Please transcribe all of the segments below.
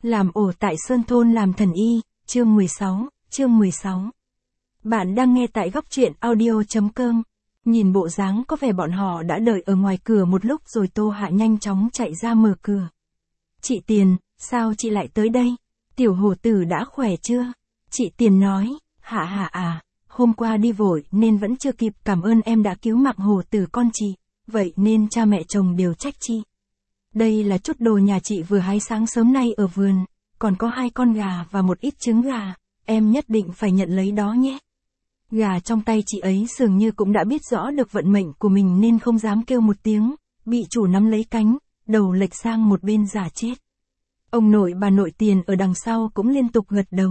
Làm ổ tại Sơn Thôn làm thần y, chương 16. Bạn đang nghe tại góc truyện audio.com. Nhìn bộ dáng có vẻ bọn họ đã đợi ở ngoài cửa một lúc rồi Tô Hạ nhanh chóng chạy ra mở cửa. Chị Tiền, sao chị lại tới đây? Tiểu hổ tử đã khỏe chưa? Chị Tiền nói, Hạ à, hôm qua đi vội nên vẫn chưa kịp cảm ơn em đã cứu mạng hổ tử con chị, vậy nên cha mẹ chồng đều trách chị. Đây là chút đồ nhà chị vừa hái sáng sớm nay ở vườn, còn có 2 con gà và một ít trứng gà, em nhất định phải nhận lấy đó nhé. Gà trong tay chị ấy dường như cũng đã biết rõ được vận mệnh của mình nên không dám kêu một tiếng, bị chủ nắm lấy cánh, đầu lệch sang một bên giả chết. Ông nội bà nội Tiền ở đằng sau cũng liên tục gật đầu.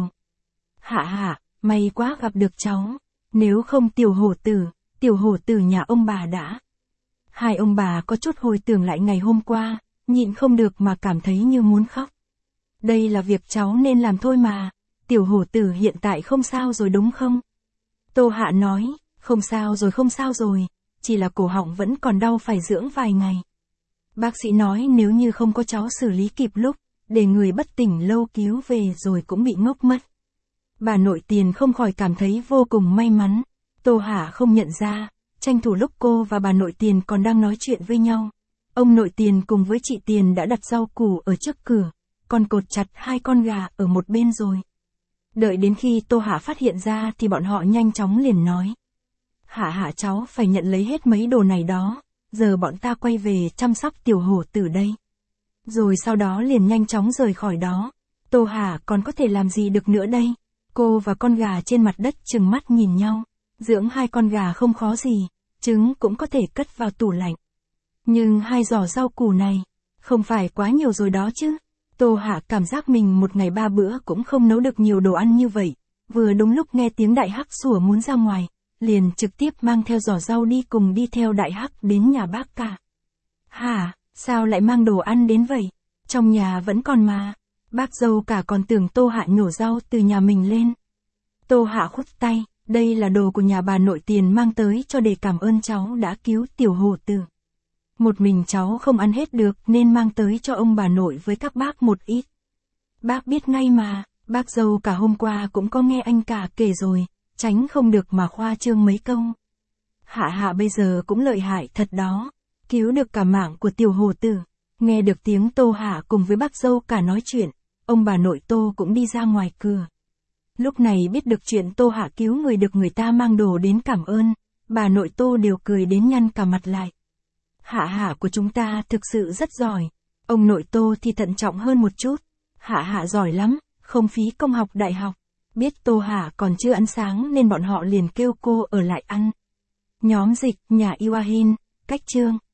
Hạ, may quá gặp được cháu, nếu không tiểu hổ tử nhà ông bà đã. Hai ông bà có chút hồi tưởng lại ngày hôm qua, nhịn không được mà cảm thấy như muốn khóc. Đây là việc cháu nên làm thôi mà, tiểu hổ tử hiện tại không sao rồi đúng không? Tô Hạ nói, không sao rồi, chỉ là cổ họng vẫn còn đau phải dưỡng vài ngày. Bác sĩ nói nếu như không có cháu xử lý kịp lúc, để người bất tỉnh lâu cứu về rồi cũng bị ngốc mất. Bà nội Tiền không khỏi cảm thấy vô cùng may mắn, Tô Hạ không nhận ra, tranh thủ lúc cô và bà nội Tiền còn đang nói chuyện với nhau. Ông nội Tiền cùng với chị Tiền đã đặt rau củ ở trước cửa, còn cột chặt 2 con gà ở một bên rồi. Đợi đến khi Tô Hạ phát hiện ra thì bọn họ nhanh chóng liền nói. Hạ cháu phải nhận lấy hết mấy đồ này đó, giờ bọn ta quay về chăm sóc tiểu hổ tử đây. Rồi sau đó liền nhanh chóng rời khỏi đó. Tô Hạ còn có thể làm gì được nữa đây? Cô và con gà trên mặt đất trừng mắt nhìn nhau. Dưỡng 2 con gà không khó gì, trứng cũng có thể cất vào tủ lạnh. Nhưng 2 giỏ rau củ này, không phải quá nhiều rồi đó chứ. Tô Hạ cảm giác mình một ngày 3 bữa cũng không nấu được nhiều đồ ăn như vậy. Vừa đúng lúc nghe tiếng Đại Hắc sủa muốn ra ngoài, liền trực tiếp mang theo giỏ rau đi theo Đại Hắc đến nhà bác cả. Hả, sao lại mang đồ ăn đến vậy? Trong nhà vẫn còn mà. Bác dâu cả còn tưởng Tô Hạ nhổ rau từ nhà mình lên. Tô Hạ khuất tay, đây là đồ của nhà bà nội Tiền mang tới cho để cảm ơn cháu đã cứu tiểu hổ tử. Một mình cháu không ăn hết được nên mang tới cho ông bà nội với các bác một ít. Bác biết ngay mà, bác dâu cả hôm qua cũng có nghe anh cả kể rồi, tránh không được mà khoa trương mấy câu. Hạ bây giờ cũng lợi hại thật đó, cứu được cả mạng của tiểu hổ tử. Nghe được tiếng Tô Hạ cùng với bác dâu cả nói chuyện, ông bà nội Tô cũng đi ra ngoài cửa. Lúc này biết được chuyện Tô Hạ cứu người được người ta mang đồ đến cảm ơn, bà nội Tô đều cười đến nhăn cả mặt lại. Hạ của chúng ta thực sự rất giỏi. Ông nội Tô thì thận trọng hơn một chút. Hạ giỏi lắm, không phí công học đại học. Biết Tô Hạ còn chưa ăn sáng nên bọn họ liền kêu cô ở lại ăn. Nhóm dịch, nhà Iwahin, cách chương.